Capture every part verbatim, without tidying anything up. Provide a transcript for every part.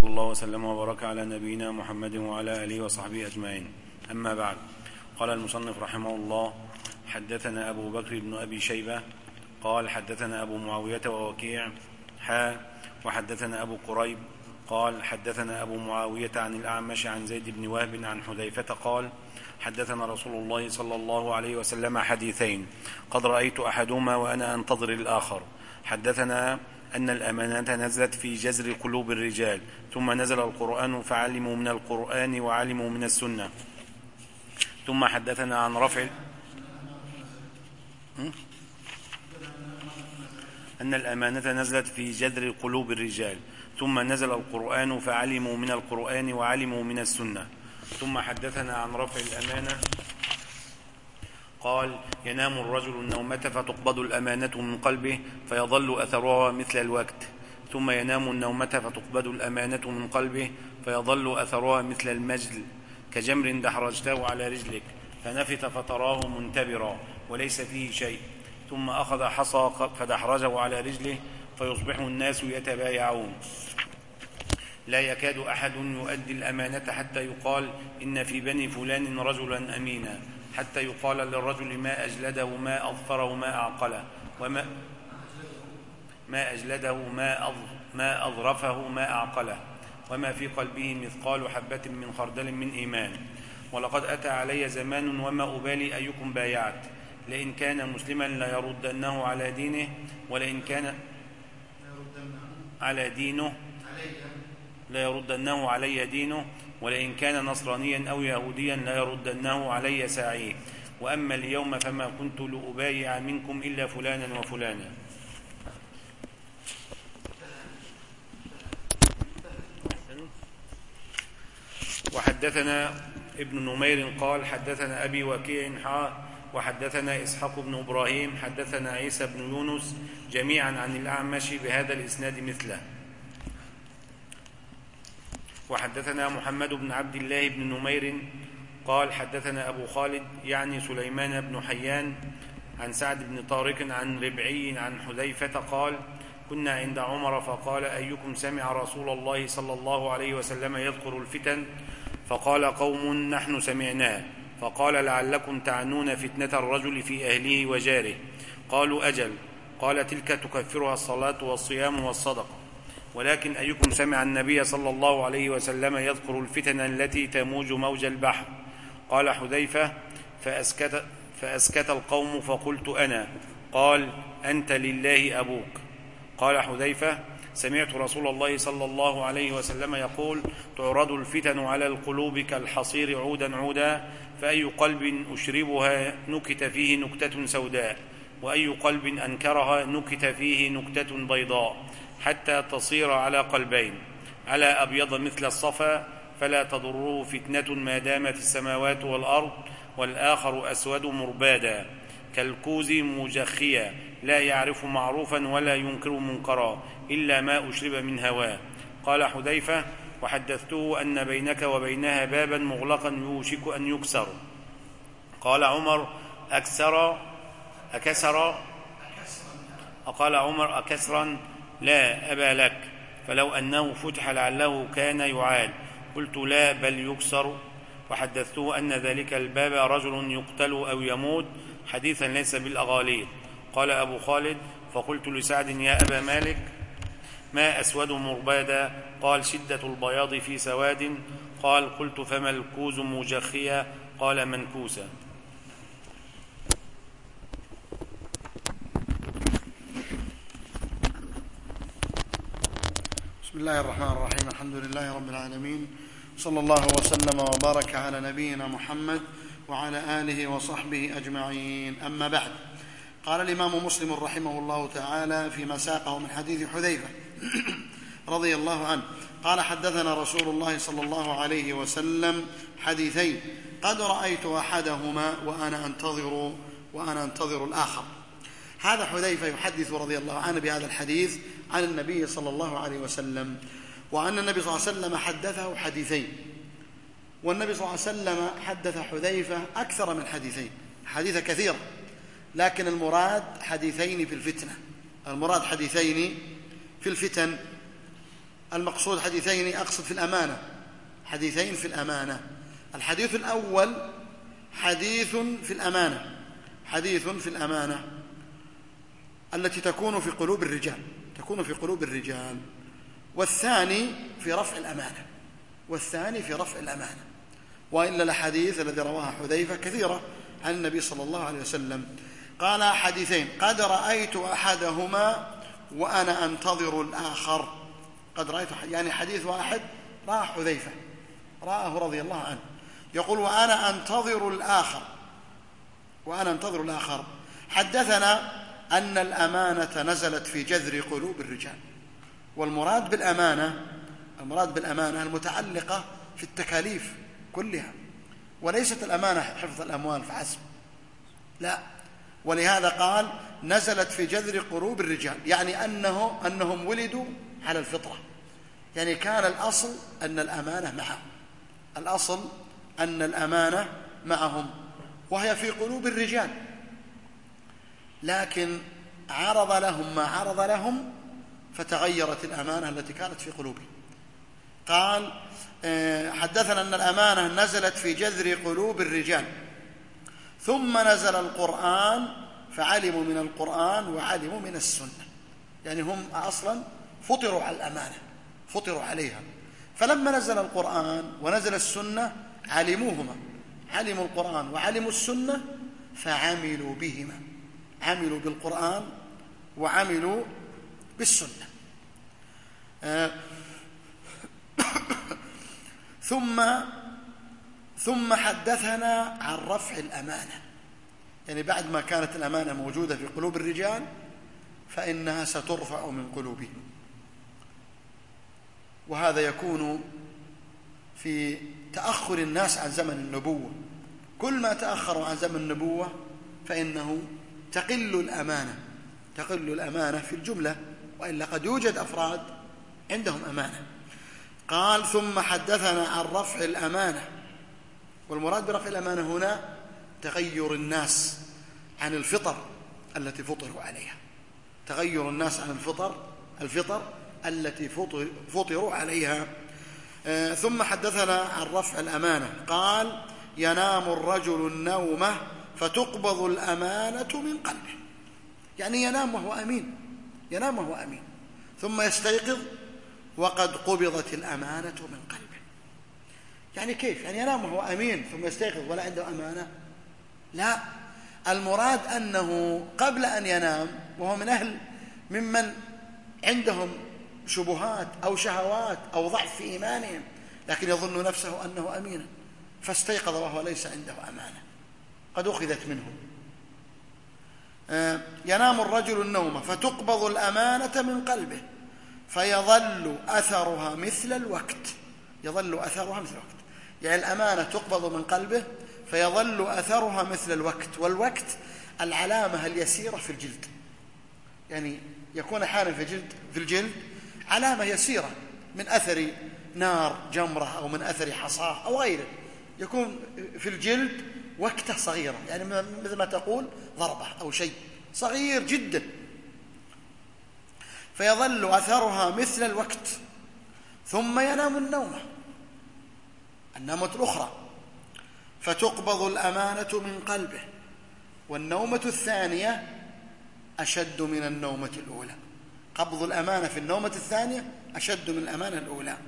الله وسلم وبارك على نبينا محمد وعلى آله وصحبه أجمعين. أما بعد، قال المصنف رحمه الله: حدثنا أبو بكر بن أبي شيبة قال حدثنا أبو معاوية ووكيع حا وحدثنا أبو قريب قال حدثنا أبو معاوية عن الأعمش عن زيد بن وهب عن حذيفة قال حدثنا رسول الله صلى الله عليه وسلم حديثين قد رأيت أحدهما وأنا أنتظر الآخر. حدثنا أن الأمانة نزلت في جذر قلوب الرجال، ثم نزل القرآن فعلموا من القرآن وعلموا من السنة. ثم حدثنا عن رفع أن الأمانة نزلت في جذر قلوب الرجال، ثم نزل القرآن فعلموا من القرآن وعلموا من السنة. ثم حدثنا عن رفع الأمانة قال: ينام الرجل النومة فتقبض الأمانة من قلبه فيظل أثرها مثل الوقت، ثم ينام النومة فتقبض الأمانة من قلبه فيظل أثرها مثل المجل، كجمر دحرجته على رجلك فنفث فتراه منتبرا وليس فيه شيء، ثم أخذ حصى فدحرجه على رجله فيصبح الناس يتبايعون، لا يكاد أحد يؤدي الأمانة حتى يقال إن في بني فلان رجلا أمينا، حتى يقال للرجل ما أجلده ما أظفره ما أعقله وما ما أجلده ما ما أظرفه ما أعقله وما في قلبه مثقال حبة من خردل من إيمان. ولقد أتى علي زمان وما أبالي أيكم بايعت، لئن كان مسلما لا يردنه على دينه ولئن كان على دينه لا يردنه علي دينه ولئن كان نصرانيا أو يهوديا لا يردنه علي ساعيه، وأما اليوم فما كنت لأبايع منكم إلا فلانا وفلانا. وحدثنا ابن نمير قال حدثنا أبي وكيع حا وحدثنا إسحاق بن إبراهيم حدثنا عيسى بن يونس جميعا عن الأعمش بهذا الإسناد مثله. وحدثنا محمد بن عبد الله بن نمير قال حدثنا أبو خالد يعني سليمان بن حيان عن سعد بن طارق عن ربعي عن حذيفة قال: كنا عند عمر فقال: أيكم سمع رسول الله صلى الله عليه وسلم يذكر الفتن؟ فقال قوم: نحن سمعناه. فقال: لعلكم تعنون فتنة الرجل في أهله وجاره. قالوا: أجل. قال: تلك تكفرها الصلاة والصيام والصدقة. ولكن أيكم سمع النبي صلى الله عليه وسلم يذكر الفتن التي تموج موج البحر؟ قال حذيفة: فأسكت, فأسكت القوم فقلت أنا. قال: أنت لله أبوك. قال حذيفة: سمعت رسول الله صلى الله عليه وسلم يقول: تعرض الفتن على القلوب كالحصير عودا عودا، فأي قلب أشربها نكت فيه نكتة سوداء، وأي قلب أنكرها نكت فيه نكتة بيضاء، حتى تصير على قلبين، على أبيض مثل الصفا فلا تضره فتنة ما دامت السماوات والأرض، والآخر أسود مربادا كالكوز مجخيا لا يعرف معروفا ولا ينكر منكرا إلا ما أشرب من هواه. قال حذيفة: وحدثته أن بينك وبينها بابا مغلقا يوشك أن يكسر. قال عمر: أكسر أكسر قال عمر: أكسرا؟ لا أبا لك، فلو أنه فتح لعله كان يعاد. قلت: لا بل يكسر. وحدثته أن ذلك الباب رجل يقتل أو يموت، حديثا ليس بالأغاليط. قال أبو خالد: فقلت لسعد: يا أبا مالك، ما أسود مربادا؟ قال: شدة البياض في سواد. قال: قلت: فما الكوز مجخيا؟ قال: منكوسا. بسم الله الرحمن الرحيم. الحمد لله رب العالمين، صلى الله وسلم وبارك على نبينا محمد وعلى آله وصحبه أجمعين. أما بعد، قال الإمام مسلم رحمه الله تعالى فيما ساقه من حديث حذيفة رضي الله عنه قال: حدثنا رسول الله صلى الله عليه وسلم حديثين قد رأيت أحدهما وأنا أنتظر وأنا أنتظر الآخر. هذا حذيفة يحدث رضي الله عنه بهذا الحديث عن النبي صلى الله عليه وسلم، وأن النبي صلى الله عليه وسلم حدثه حديثين، والنبي صلى الله عليه وسلم حدث حذيفة أكثر من حديثين، حديث كثيرة، لكن المراد حديثين في الفتنة، المراد حديثين في الفتن. المقصود حديثين، أقصد في الأمانة، حديثين في الأمانة. الحديث الأول حديث في الأمانة، حديث في الأمانة التي تكون في قلوب الرجال، تكون في قلوب الرجال. والثاني في رفع الأمانة، والثاني في رفع الأمانة. وإلا الحديث الذي رواها حذيفة كثيرة عن النبي صلى الله عليه وسلم. قال حديثين: قد رأيت أحدهما وأنا أنتظر الآخر. قد رأيت، يعني حديث واحد رأى حذيفة، رآه رضي الله عنه، يقول: وأنا أنتظر الآخر، وأنا أنتظر الآخر. حدثنا أن الأمانة نزلت في جذر قلوب الرجال. والمراد بالأمانة، المراد بالأمانة المتعلقة في التكاليف كلها، وليست الأمانة حفظ الأموال فحسب، لا. ولهذا قال: نزلت في جذر قلوب الرجال، يعني أنه أنهم ولدوا على الفطرة، يعني كان الأصل أن الأمانة معهم، الأصل أن الأمانة معهم وهي في قلوب الرجال، لكن عرض لهم ما عرض لهم فتغيرت الأمانة التي كانت في قلوبهم. قال: حدثنا أن الأمانة نزلت في جذر قلوب الرجال، ثم نزل القرآن فعلموا من القرآن وعلموا من السنة. يعني هم أصلا فطروا على الأمانة، فطروا عليها، فلما نزل القرآن ونزل السنة علموهما، علموا القرآن وعلموا السنة فعملوا بهما، عملوا بالقرآن وعملوا بالسنة. آه ثم ثم حدثنا عن رفع الأمانة، يعني بعد ما كانت الأمانة موجودة في قلوب الرجال فإنها سترفع من قلوبهم. وهذا يكون في تأخر الناس عن زمن النبوة، كل ما تأخروا عن زمن النبوة فإنه تقل الأمانة، تقل الأمانة في الجملة، وإلا قد يوجد أفراد عندهم أمانة. قال: ثم حدثنا عن رفع الأمانة. والمراد برفع الأمانة هنا تغير الناس عن الفطر التي فطروا عليها، تغير الناس عن الفطر الفطر التي فطروا عليها. آه ثم حدثنا عن رفع الأمانة. قال: ينام الرجل النومة فتقبض الأمانة من قلبه، يعني ينام وهو أمين، ينام وهو أمين، ثم يستيقظ وقد قبضت الأمانة من قلبه. يعني كيف؟ يعني ينام وهو أمين ثم يستيقظ ولا عنده أمانة؟ لا، المراد أنه قبل أن ينام وهو من أهل ممن عندهم شبهات أو شهوات أو ضعف في إيمانهم، لكن يظن نفسه أنه أمينا، فاستيقظ وهو ليس عنده أمانة، قد أخذت منه. آه ينام الرجل النوم فتقبض الأمانة من قلبه فيظل أثرها مثل الوقت، يظل أثرها مثل الوقت، يعني الأمانة تقبض من قلبه فيظل أثرها مثل الوقت. والوقت العلامة اليسيرة في الجلد، يعني يكون أحيانا في الجلد في الجلد علامة يسيرة من أثر نار جمرة أو من أثر حصاة أو غيره، يكون في الجلد وقته صغيرة، يعني مثل ما تقول ضربة أو شيء صغير جدا، فيظل أثرها مثل الوقت. ثم ينام النومة النومة الأخرى فتقبض الأمانة من قلبه، والنومة الثانية أشد من النومة الأولى، قبض الأمانة في النومة الثانية أشد من الأمانة الأولى.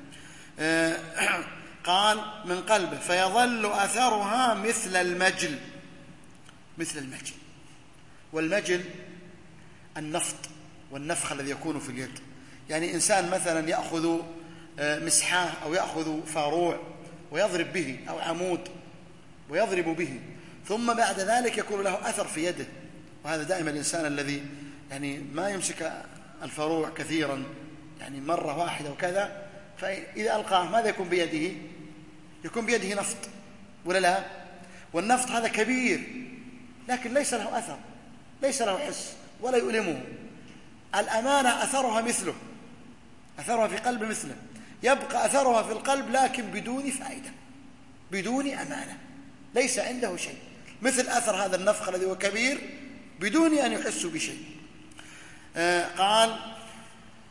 قال من قلبه فيظل أثرها مثل المجل، مثل المجل. والمجل النفط والنفخ الذي يكون في اليد، يعني إنسان مثلا يأخذ مسحاه أو يأخذ فاروع ويضرب به أو عمود ويضرب به، ثم بعد ذلك يكون له أثر في يده. وهذا دائما الإنسان الذي يعني ما يمسك الفاروع كثيرا، يعني مرة واحدة وكذا، فإذا ألقاه ماذا يكون بيده؟ يكون بيده نفط ولا لا؟ والنفط هذا كبير لكن ليس له أثر، ليس له حس ولا يؤلمه. الأمانة أثرها مثله، أثرها في قلب مثله، يبقى أثرها في القلب لكن بدون فائدة، بدون أمانة، ليس عنده شيء، مثل أثر هذا النفخ الذي هو كبير بدون أن يحس بشيء. آه قال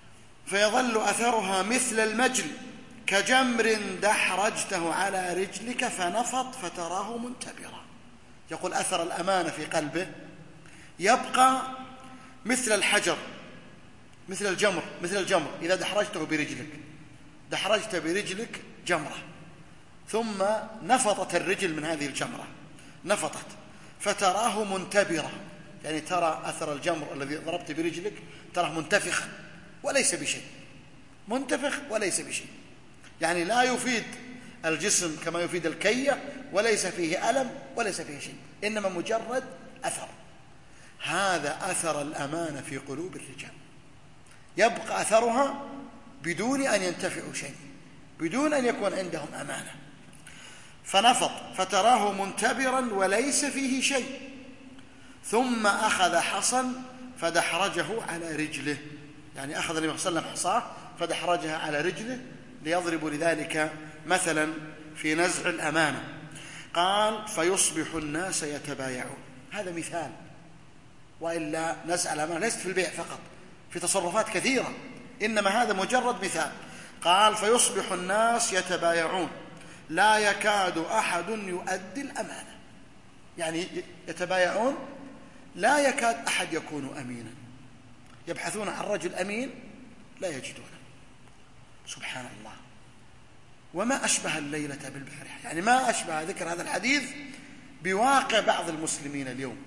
فيظل أثرها مثل المجل كجمر دحرجته على رجلك فنفض فتراه منتبرا. يقول أثر الأمانة في قلبه يبقى مثل الحجر، مثل الجمر، مثل الجمر إذا دحرجته برجلك، دحرجت برجلك جمرة ثم نفضت الرجل من هذه الجمرة، نفضت فتراه منتبرا، يعني ترى أثر الجمر الذي ضربت برجلك تراه منتفخ وليس بشيء، منتفخ وليس بشيء، يعني لا يفيد الجسم كما يفيد الكية، وليس فيه ألم وليس فيه شيء، إنما مجرد أثر. هذا أثر الأمانة في قلوب الرجال، يبقى أثرها بدون أن ينتفعوا شيء، بدون أن يكون عندهم أمانة. فنفض فتراه منتبرا وليس فيه شيء، ثم أخذ حصا فدحرجه على رجله، يعني أخذ النبي صلى الله عليه وسلم حصاه فدحرجها على رجله ليضرب لذلك مثلا في نزع الأمانة. قال فيصبح الناس يتبايعون، هذا مثال، وإلا نزع الأمانة ليست في البيع فقط، في تصرفات كثيرة، إنما هذا مجرد مثال. قال فيصبح الناس يتبايعون لا يكاد أحد يؤدي الأمانة، يعني يتبايعون لا يكاد أحد يكون أمينا، يبحثون عن رجل أمين لا يجدونه. سبحان الله. وما أشبه الليلة بالبارحة، يعني ما أشبه ذكر هذا الحديث بواقع بعض المسلمين اليوم.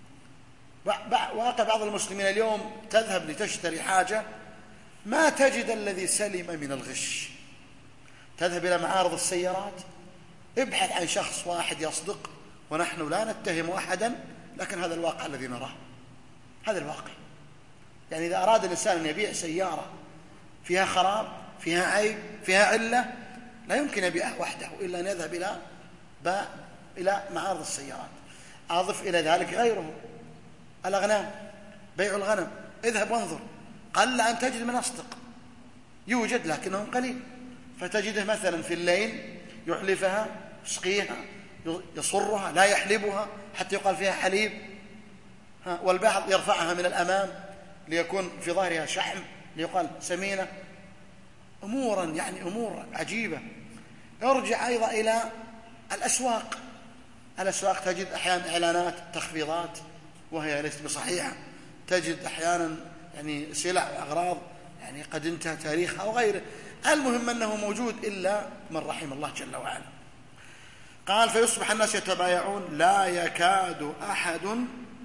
واقع بعض المسلمين اليوم تذهب لتشتري حاجة ما تجد الذي سلم من الغش، تذهب إلى معارض السيارات ابحث عن شخص واحد يصدق، ونحن لا نتهم أحدا، لكن هذا الواقع الذي نراه، هذا الواقع. يعني إذا أراد الإنسان أن يبيع سيارة فيها خراب، فيها عيب، فيها علة، لا يمكن يبيعها وحده إلا أن يذهب إلى إلى معارض السيارات. أضف إلى ذلك غيره، الأغنام، بيع الغنم، اذهب وانظر، قل أن تجد من أصدق، يوجد لكنهم قليل، فتجده مثلا في الليل يحلفها، يسقيها، يصرها، لا يحلبها حتى يقال فيها حليب، والبعض يرفعها من الأمام ليكون في ظهرها شحم ليقال سمينة. أمورا يعني أمور عجيبة. ارجع أيضا إلى الأسواق، الأسواق تجد أحيانا إعلانات تخفيضات وهي ليست بصحيحة، تجد أحيانا يعني سلع وأغراض يعني قد انتهى تاريخها أو غيره، المهم أنه موجود إلا من رحم الله جل وعلا. قال فيصبح الناس يتبايعون لا يكاد أحد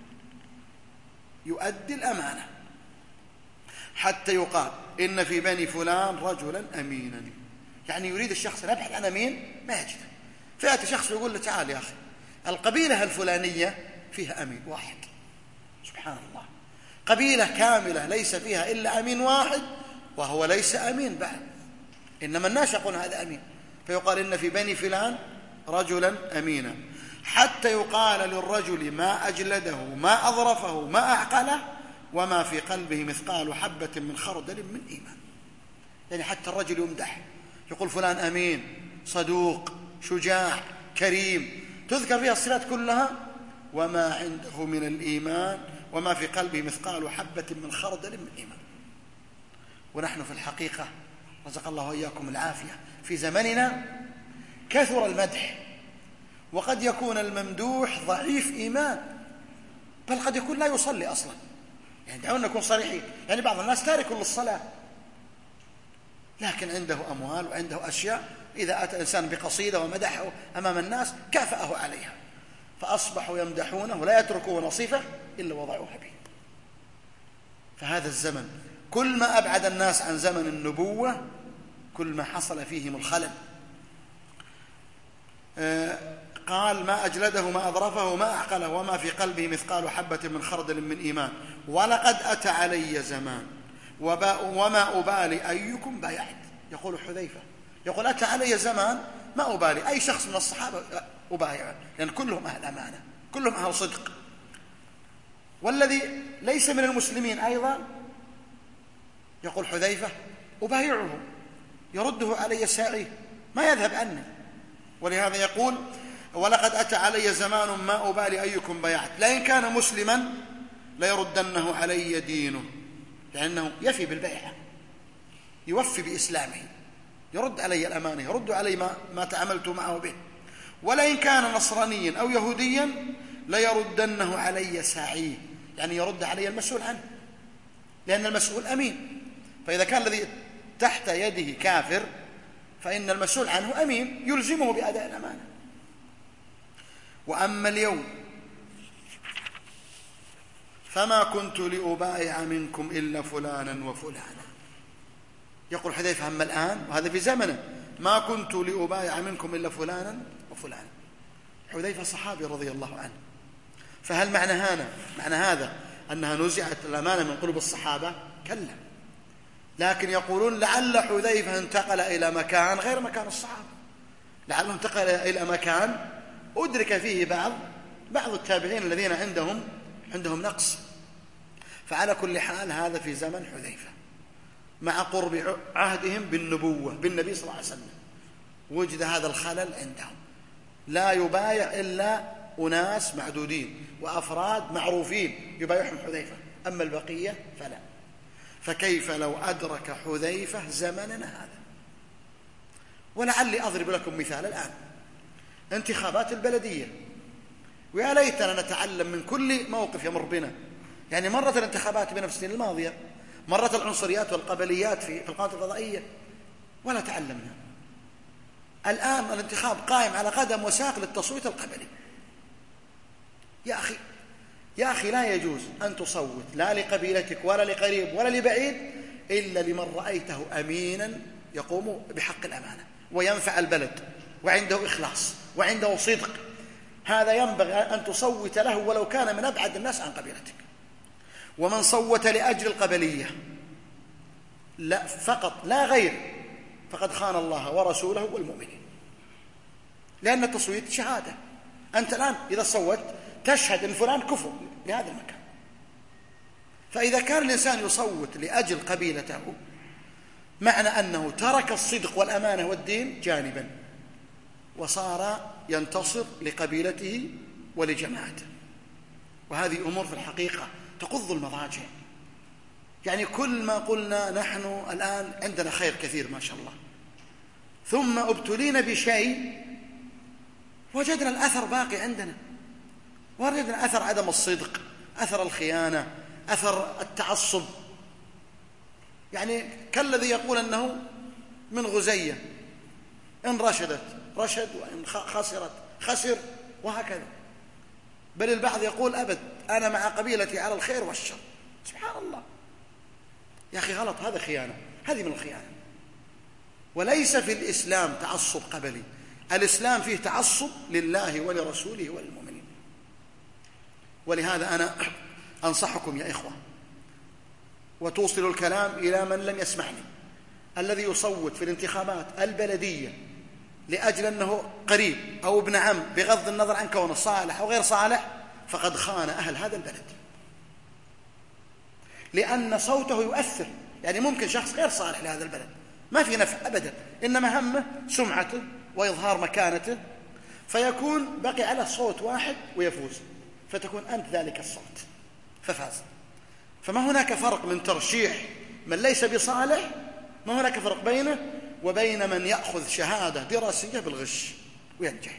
يؤدي الأمانة حتى يقال إن في بني فلان رجلا أمينا، يعني يريد الشخص أن يبحث عن أمين ما يجده، فيأتي شخص يقول له تعال يا أخي القبيلة الفلانية فيها أمين واحد، سبحان الله، قبيلة كاملة ليس فيها إلا أمين واحد وهو ليس أمين بعد، إنما الناس يقولون هذا أمين، فيقال إن في بني فلان رجلا أمينا، حتى يقال للرجل ما أجلده ما أظرفه ما أعقله وما في قلبه مثقال حبة من خردل من إيمان. يعني حتى الرجل يمدح، يقول فلان أمين، صدوق، شجاع، كريم، تذكر فيها الصفات كلها، وما عنده من الإيمان وما في قلبه مثقال حبة من خردل من إيمان. ونحن في الحقيقة رزق الله وإياكم العافية في زمننا كثر المدح، وقد يكون الممدوح ضعيف إيمان، بل قد يكون لا يصلي أصلا، يعني دعونا نكون صريحين، يعني بعض الناس تارك للصلاة لكن عنده أموال وعنده أشياء، إذا أتى إنسان بقصيدة ومدحه أمام الناس كافأه عليها، فأصبحوا يمدحونه ولا يتركون صفة إلا وضعوها به. فهذا الزمن كل ما أبعد الناس عن زمن النبوة كل ما حصل فيهم الخلل. آه قال ما أجلده ما أظرفه ما أعقله وما في قلبه مثقال حبة من خردل من إيمان ولقد أتى علي زمان وما أبالي أيكم بايعت. يقول حذيفة يقول أتى علي زمان ما أبالي أي شخص من الصحابة أبايعه، لأن كلهم أهل أمانة، كلهم أهل صدق. والذي ليس من المسلمين أيضا يقول حذيفة أبايعه يرده علي ساعي ما يذهب عني. ولهذا يقول ولقد أتى علي زمان ما أبالي أيكم بايعت، لئن كان مسلما ليردنه علي دينه، لأنه يفي بالبيعة، يوفي بإسلامه، يرد علي الأمانة، يرد علي ما, ما تعاملت معه به. ولئن كان نصرانيا أو يهوديا ليردنه علي ساعيه، يعني يرد علي المسؤول عنه، لأن المسؤول أمين. فإذا كان الذي تحت يده كافر فإن المسؤول عنه أمين يلزمه بأداء الأمانة. وأما اليوم فما كنت لأبايع منكم إلا فلانا وفلانا. يقول حذيفة: أما الآن، وهذا في زمنه، ما كنت لأبايع منكم إلا فلانا وفلانا. حذيفة صحابي رضي الله عنه، فهل معنى هذا معنى هذا أنها نزعت الأمانة من قلوب الصحابة؟ كلا، لكن يقولون لعل حذيفة انتقل إلى مكان غير مكان الصحابة، لعله انتقل إلى مكان أدرك فيه بعض بعض التابعين الذين عندهم عندهم نقص. فعلى كل حال هذا في زمن حذيفة مع قرب عهدهم بالنبوة بالنبي صلى الله عليه وسلم، وجد هذا الخلل عندهم، لا يبايع إلا أناس معدودين وأفراد معروفين يبايعهم حذيفة، أما البقية فلا. فكيف لو أدرك حذيفة زمننا هذا؟ ولعلي أضرب لكم مثال الآن: انتخابات البلدية، ويا ليتنا نتعلم من كل موقف يمر بنا. يعني مرت الانتخابات بنا في السنين الماضية، مرت العنصريات والقبليات في القنوات الفضائية ولا تعلمنا. الآن الانتخاب قائم على قدم وساق للتصويت القبلي. يا أخي يا أخي لا يجوز أن تصوت لا لقبيلتك ولا لقريب ولا لبعيد إلا لمن رأيته أمينا يقوم بحق الأمانة وينفع البلد وعنده إخلاص وعنده صدق. هذا ينبغي أن تصوت له ولو كان من أبعد الناس عن قبيلتك. ومن صوت لأجل القبلية لا فقط لا غير فقد خان الله ورسوله والمؤمنين، لأن التصويت شهادة. أنت الآن إذا صوت تشهد أن فلان كفر لهذا المكان. فإذا كان الإنسان يصوت لأجل قبيلته معنى أنه ترك الصدق والأمانة والدين جانبا وصار ينتصر لقبيلته ولجماعته. وهذه أمور في الحقيقة تقض المضاجع. يعني كل ما قلنا نحن الآن عندنا خير كثير ما شاء الله، ثم ابتلينا بشيء وجدنا الأثر باقي عندنا، وجدنا أثر عدم الصدق، أثر الخيانة، أثر التعصب. يعني كالذي يقول أنه من غزية، إن رشدت رشد وإن خسرت خسر، وهكذا. بل البعض يقول أبد أنا مع قبيلتي على الخير والشر. سبحان الله يا أخي، غلط، هذا خيانة، هذه من الخيانة. وليس في الإسلام تعصب قبلي، الإسلام فيه تعصب لله ولرسوله وللمؤمنين. ولهذا أنا أنصحكم يا إخوة وتوصل الكلام إلى من لم يسمعني: الذي يصوت في الانتخابات البلدية لأجل أنه قريب أو ابن عم بغض النظر عن كونه صالح أو غير صالح فقد خان أهل هذا البلد، لأن صوته يؤثر. يعني ممكن شخص غير صالح لهذا البلد ما في نفع أبدا، إنما همه سمعته وإظهار مكانته، فيكون بقي على صوت واحد ويفوز، فتكون أنت ذلك الصوت ففاز. فما هناك فرق من ترشيح من ليس بصالح، ما هناك فرق بينه وبين من يأخذ شهادة دراسية بالغش وينجح.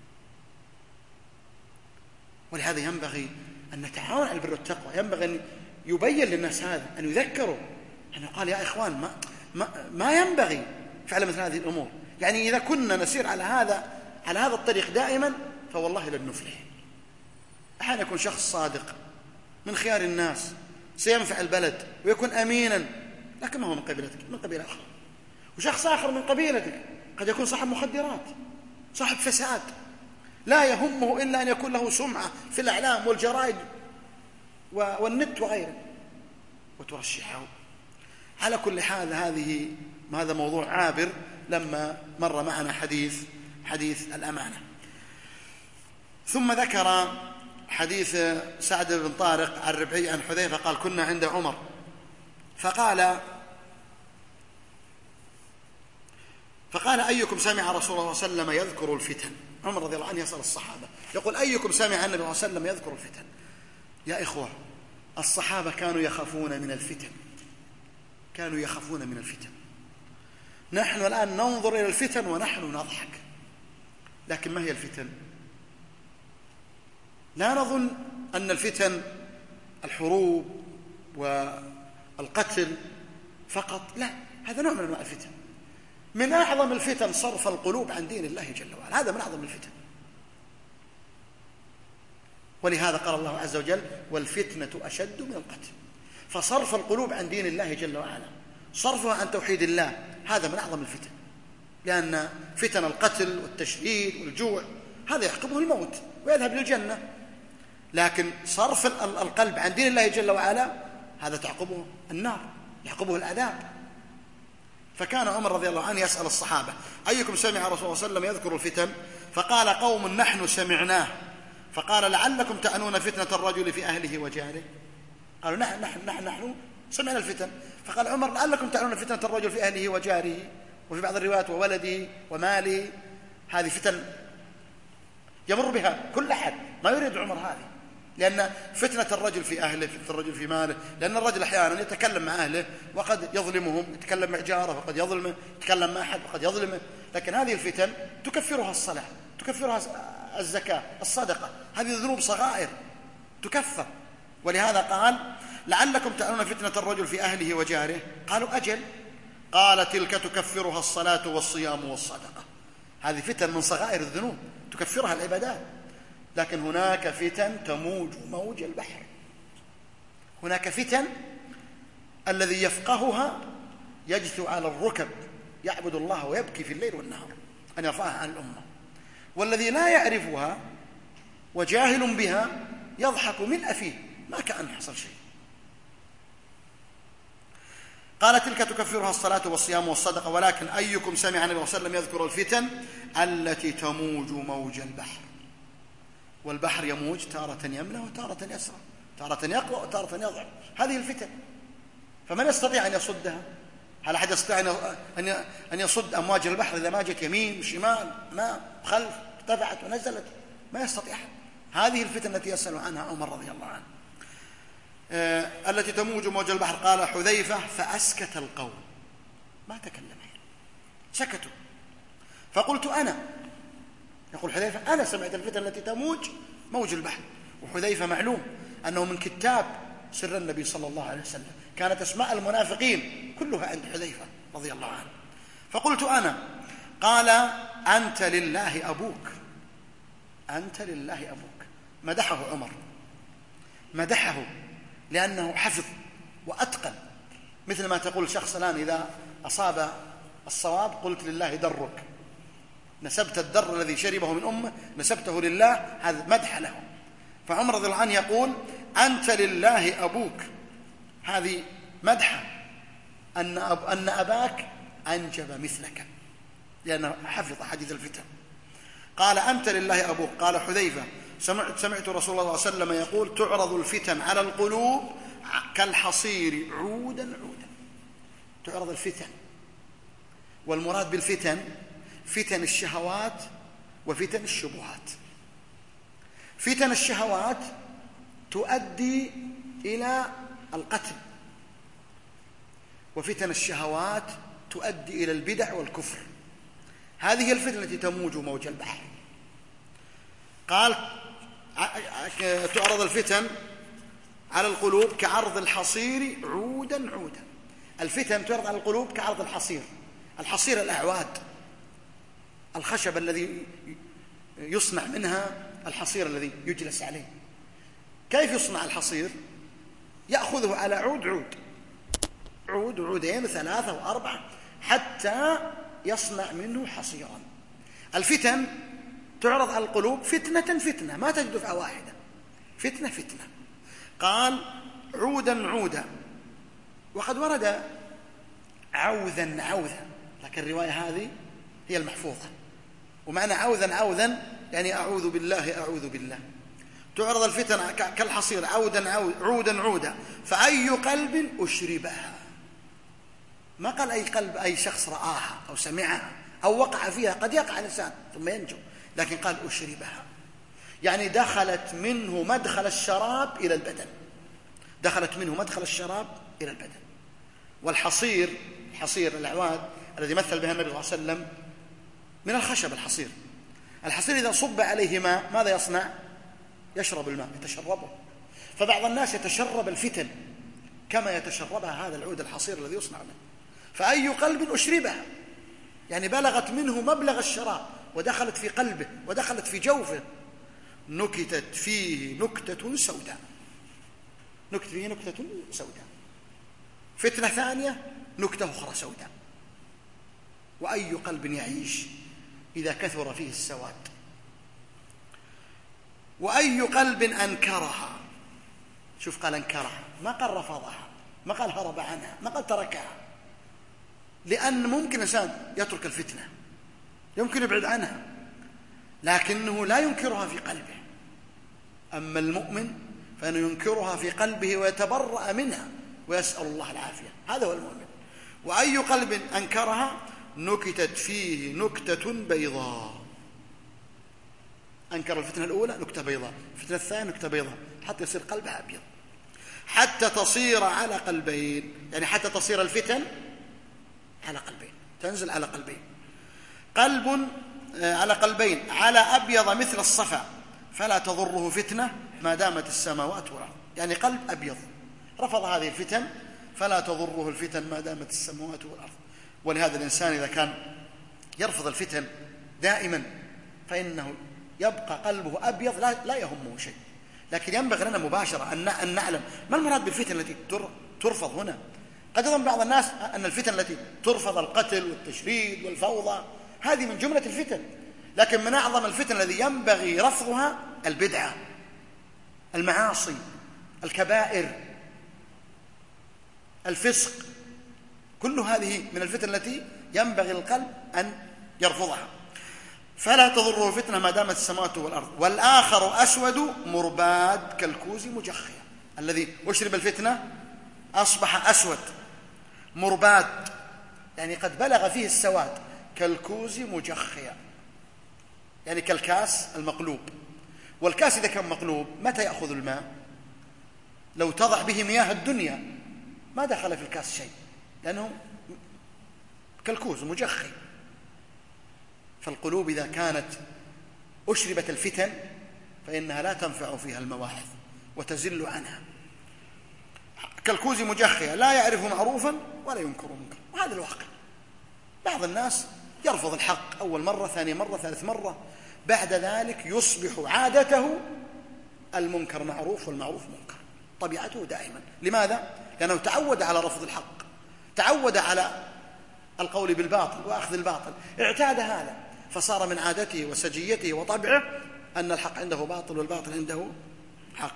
ولهذا ينبغي أن نتعاون على البر والتقوى، ينبغي أن يبين للناس هذا، أن يذكروا، أن يقال يا إخوان ما, ما, ما ينبغي فعل مثل هذه الأمور. يعني إذا كنا نسير على هذا على هذا الطريق دائما فوالله لن نفلح. أحيانا يكون شخص صادق من خيار الناس سينفع البلد ويكون أمينا، لكن ما هو من قبيلتك، من قبيلة أخرى. وشخص آخر من قبيلتك قد يكون صاحب مخدرات، صاحب فساد، لا يهمه إلا أن يكون له سمعة في الأعلام والجرائد والنت وغيره وترشحه. على كل حال هذه هذا موضوع عابر لما مر معنا حديث حديث الأمانة. ثم ذكر حديث سعد بن طارق عن ربعي عن حذيفة قال: كنا عند عمر فقال فقال أيكم سمع رسول الله صلى الله عليه وسلم يذكر الفتن؟ عمر رضي الله عنه يسأل الصحابة يقول: أيكم سمع النبي صلى الله عليه وسلم يذكر الفتن؟ يا إخوة، الصحابة كانوا يخافون من الفتن، كانوا يخافون من الفتن. نحن الآن ننظر إلى الفتن ونحن نضحك، لكن ما هي الفتن؟ لا نظن أن الفتن الحروب والقتل فقط، لا، هذا نوع من أنواع الفتن. من أعظم الفتن صرف القلوب عن دين الله جل وعلا، هذا من أعظم الفتن. ولهذا قال الله عز وجل: والفتنة أشد من القتل. فصرف القلوب عن دين الله جل وعلا، صرفها عن توحيد الله، هذا من أعظم الفتن، لأن فتن القتل والتشديد والجوع هذا يعقبه الموت ويذهب للجنة، لكن صرف القلب عن دين الله جل وعلا هذا تعقبه النار، يعقبه العذاب. فكان عمر رضي الله عنه يسأل الصحابة: أيكم سمع رسول الله صلى الله عليه وسلم يذكر الفتن؟ فقال قوم: نحن سمعناه. فقال: لعلكم تعنون فتنة الرجل في أهله وجاره؟ قالوا: نحن نحن نحن, نحن سمعنا الفتن. فقال عمر: لعلكم تعنون فتنة الرجل في أهله وجاره، وفي بعض الروايات وولده وماله. هذه فتن يمر بها كل أحد، ما يريد عمر هذه، لأن فتنة الرجل في أهله، فتنة الرجل في ماله، لأن الرجل أحيانا يتكلم مع أهله وقد يظلمهم، يتكلم مع جاره وقد يظلمه، يتكلم مع أحد وقد يظلمه. لكن هذه الفتن تكفرها الصلاة، تكفرها الزكاة، الصدقة، هذه ذنوب صغائر تكفر. ولهذا قال: لعلكم تعنون فتنة الرجل في أهله وجاره؟ قالوا: أجل. قال: تلك تكفرها الصلاة والصيام والصدقة. هذه فتن من صغائر الذنوب تكفرها العبادات. لكن هناك فتن تموج موج البحر، هناك فتن الذي يفقهها يجثو على الركب يعبد الله ويبكي في الليل والنهار أن يرفعها عن الأمة، والذي لا يعرفها وجاهل بها يضحك ملء فيه ما كأن حصل شيء. قال: تلك تكفرها الصلاة والصيام والصدقة، ولكن أيكم سمع النبي صلى الله عليه وسلم يذكر الفتن التي تموج موج البحر؟ والبحر يموج تارة يمنى وتارة يسرى، تارة يقوى وتارة يضعف، هذه الفتن. فمن يستطيع أن يصدها؟ هل أحد يستطيع أن يصد أمواج البحر إذا ما جت يمين وشمال، ما خلف، ارتفعت ونزلت؟ ما يستطيع. هذه الفتن التي يسأل عنها عمر رضي الله عنه. آه التي تموج موج البحر. قال حذيفة: فأسكت القوم، ما تكلم، سكتوا. فقلت أنا، يقول حذيفة: أنا سمعت الفتن التي تموج موج البحر. وحذيفة معلوم أنه من كتاب سر النبي صلى الله عليه وسلم، كانت أسماء المنافقين كلها عند حذيفة رضي الله عنه. فقلت أنا. قال: أنت لله أبوك، أنت لله أبوك. مدحه عمر، مدحه لأنه حفظ وأتقن، مثل ما تقول شخص الآن إذا أصاب الصواب قلت لله درك، نسبت الدر الذي شربه من أمه نسبته لله، هذا مدح له. فعمر رضي الله عنه يقول: أنت لله أبوك، هذه مدحة أن, أب أن أباك أنجب مثلك، لأنه حفظ حديث الفتن. قال: أنت لله أبوك. قال حذيفة: سمعت, سمعت رسول الله صلى الله عليه وسلم يقول: تعرض الفتن على القلوب كالحصير عودا عودا. تعرض الفتن، والمراد بالفتن فتن الشهوات وفتن الشبهات. فتن الشهوات تؤدي إلى القتل، وفتن الشهوات تؤدي إلى البدع والكفر. هذه الفتنة التي تموج موج البحر. قال: تعرض الفتن على القلوب كعرض الحصير عودا عودا. الفتن تعرض على القلوب كعرض الحصير. الحصير الأعواد، الخشب الذي يصنع منها الحصير الذي يجلس عليه. كيف يصنع الحصير؟ يأخذه على عود عود عود عودين ثلاثة وأربعة حتى يصنع منه حصيرا. الفتن تعرض على القلوب فتنة فتنة، ما تجد دفعة واحدة، فتنة فتنة. قال: عودا عودا. وقد ورد عوذا عوذا، لكن الرواية هذه هي المحفوظة. ومعنى عوذا عوذا يعني أعوذ بالله أعوذ بالله. تعرض الفتن كالحصير عودا عودا عودا، فأي قلب أشربها. ما قال أي قلب أي شخص رآها أو سمعها أو وقع فيها، قد يقع الإنسان ثم ينجو، لكن قال أشربها، يعني دخلت منه مدخل الشراب إلى البدن، دخلت منه مدخل الشراب إلى البدن. والحصير، حصير الأعواد الذي مثل بها النبي صلى الله عليه وسلم من الخشب الحصير. الحصير إذا صب عليه ماء ماذا يصنع؟ يشرب الماء، يتشربه. فبعض الناس يتشرب الفتن كما يتشربها هذا العود الحصير الذي يصنع منه. فأي قلب أشربها، يعني بلغت منه مبلغ الشراب ودخلت في قلبه ودخلت في جوفه، نكتت فيه نكتة سوداء، نكتت فيه نكتة سوداء. فتنة ثانية نكتة أخرى سوداء. وأي قلب يعيش إذا كثر فيه السواد؟ وأي قلب أنكرها، شوف قال أنكرها، ما قال رفضها، ما قال هرب عنها، ما قال تركها، لأن ممكن إنسان يترك الفتنة، يمكن يبعد عنها، لكنه لا ينكرها في قلبه. أما المؤمن فإنه ينكرها في قلبه ويتبرأ منها ويسأل الله العافية، هذا هو المؤمن. وأي قلب أنكرها نكتت فيه نكتة بيضاء. أنكر الفتنة الأولى نكتة بيضاء، الفتنة الثانية نكتة بيضاء، حتى يصير قلبها أبيض، حتى تصير على قلبين، يعني حتى تصير الفتن على قلبين، تنزل على قلبين. قلب على قلبين على أبيض مثل الصفا فلا تضره فتنة ما دامت السماوات والأرض، يعني قلب أبيض رفض هذه الفتن فلا تضره الفتن ما دامت السماوات والأرض. ولهذا الإنسان إذا كان يرفض الفتن دائما فإنه يبقى قلبه أبيض لا, لا يهمه شيء. لكن ينبغي لنا مباشرة أن نعلم ما المراد بالفتن التي ترفض هنا. قد يظن بعض الناس أن الفتن التي ترفض القتل والتشريد والفوضى هذه من جملة الفتن، لكن من أعظم الفتن الذي ينبغي رفضها البدعة، المعاصي، الكبائر، الفسق، كل هذه من الفتن التي ينبغي القلب أن يرفضها. فلا تضره فتنة ما دامت السماوات والأرض. والآخر أسود مرباد كالكوز مجخيا، الذي أشرب الفتنة أصبح أسود مرباد، يعني قد بلغ فيه السواد، كالكوز مجخيا، يعني كالكاس المقلوب. والكاس إذا كان مقلوب متى يأخذ الماء؟ لو تضع به مياه الدنيا ما دخل في الكاس شيء، لأنه كالكوز مجخي. فالقلوب إذا كانت أشربت الفتن فإنها لا تنفع فيها المواعظ وتزل عنها. كالكوز مجخية لا يعرف معروفا ولا ينكر منكر، وهذا الواقع. بعض الناس يرفض الحق أول مرة، ثاني مرة، ثالث مرة، بعد ذلك يصبح عادته المنكر معروف والمعروف منكر، طبيعته دائما. لماذا؟ لأنه تعود على رفض الحق، تعود على القول بالباطل وأخذ الباطل، اعتاد هذا، فصار من عادته وسجيته وطبعه أن الحق عنده باطل والباطل عنده حق.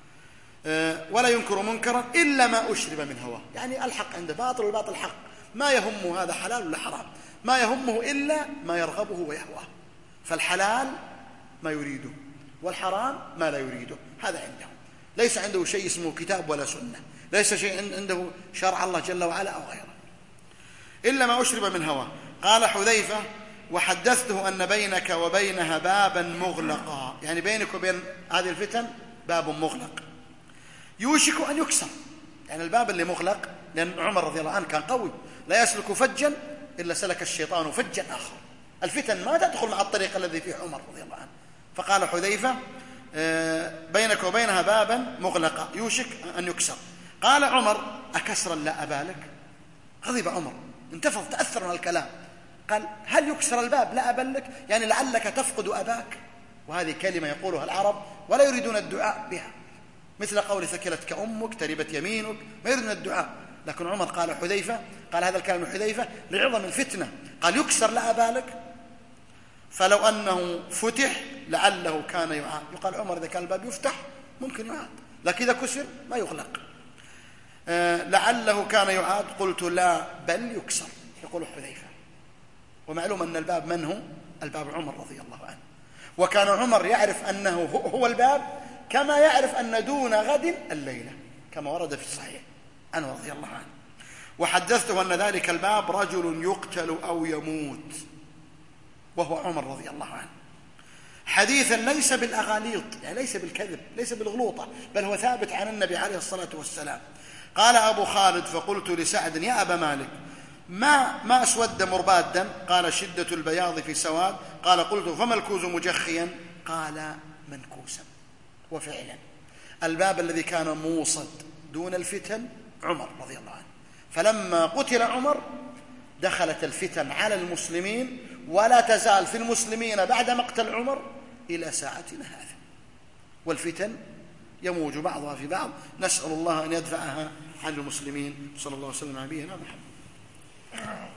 أه ولا ينكر منكرا إلا ما أشرب من هواه، يعني الحق عنده باطل والباطل حق، ما يهمه هذا حلال ولا حرام، ما يهمه إلا ما يرغبه ويهواه. فالحلال ما يريده والحرام ما لا يريده، هذا عنده، ليس عنده شيء اسمه كتاب ولا سنة، ليس شيء عنده شرع الله جل وعلا أو غيره، إلا ما أشرب من هواه. قال حذيفة: وحدثته أن بينك وبينها بابا مغلقا، يعني بينك وبين هذه الفتن باب مغلق يوشك أن يكسر، يعني الباب اللي مغلق، لأن عمر رضي الله عنه كان قوي، لا يسلك فجا إلا سلك الشيطان فجا آخر. الفتن ما تدخل مع الطريق الذي فيه عمر رضي الله عنه. فقال حذيفة: بينك وبينها بابا مغلقا يوشك أن يكسر. قال عمر: أكسرا لا أبالك؟ غضب عمر، انتفض، تأثر من الكلام، قال: هل يكسر الباب لا أبلك؟ يعني لعلك تفقد أباك. وهذه كلمة يقولها العرب ولا يريدون الدعاء بها، مثل قول ثكلتك أمك تربت يمينك، ما يريدون الدعاء. لكن عمر قال حذيفة، قال هذا الكلام حذيفة لعظم الفتنة، قال: يكسر لا أبالك؟ فلو أنه فتح لعله كان يعاد. يقال عمر إذا كان الباب يفتح ممكن يعاد، لكن إذا كسر ما يغلق. آه لعله كان يعاد. قلت: لا بل يكسر، يقول حذيفة. ومعلوم أن الباب من هو؟ الباب عمر رضي الله عنه، وكان عمر يعرف أنه هو الباب كما يعرف أن دون غد الليلة، كما ورد في الصحيح عنه رضي الله عنه. وحدثته أن ذلك الباب رجل يقتل أو يموت، وهو عمر رضي الله عنه، حديثا ليس بالأغاليط، يعني ليس بالكذب، ليس بالغلوطة، بل هو ثابت عن النبي عليه الصلاة والسلام. قال أبو خالد: فقلت لسعد: يا أبا مالك، ما ما أسود مربادا؟ قال شدة البياض في سواد. قال قلت فما الكوز مجخيا؟ قال منكوسا. وفعلا الباب الذي كان موصد دون الفتن عمر رضي الله عنه، فلما قتل عمر دخلت الفتن على المسلمين، ولا تزال في المسلمين بعد مقتل عمر إلى ساعتنا هذه، والفتن يموج بعضها في بعض، نسأل الله أن يدفعها عن المسلمين. صلى الله عليه وسلم على نبينا محمد.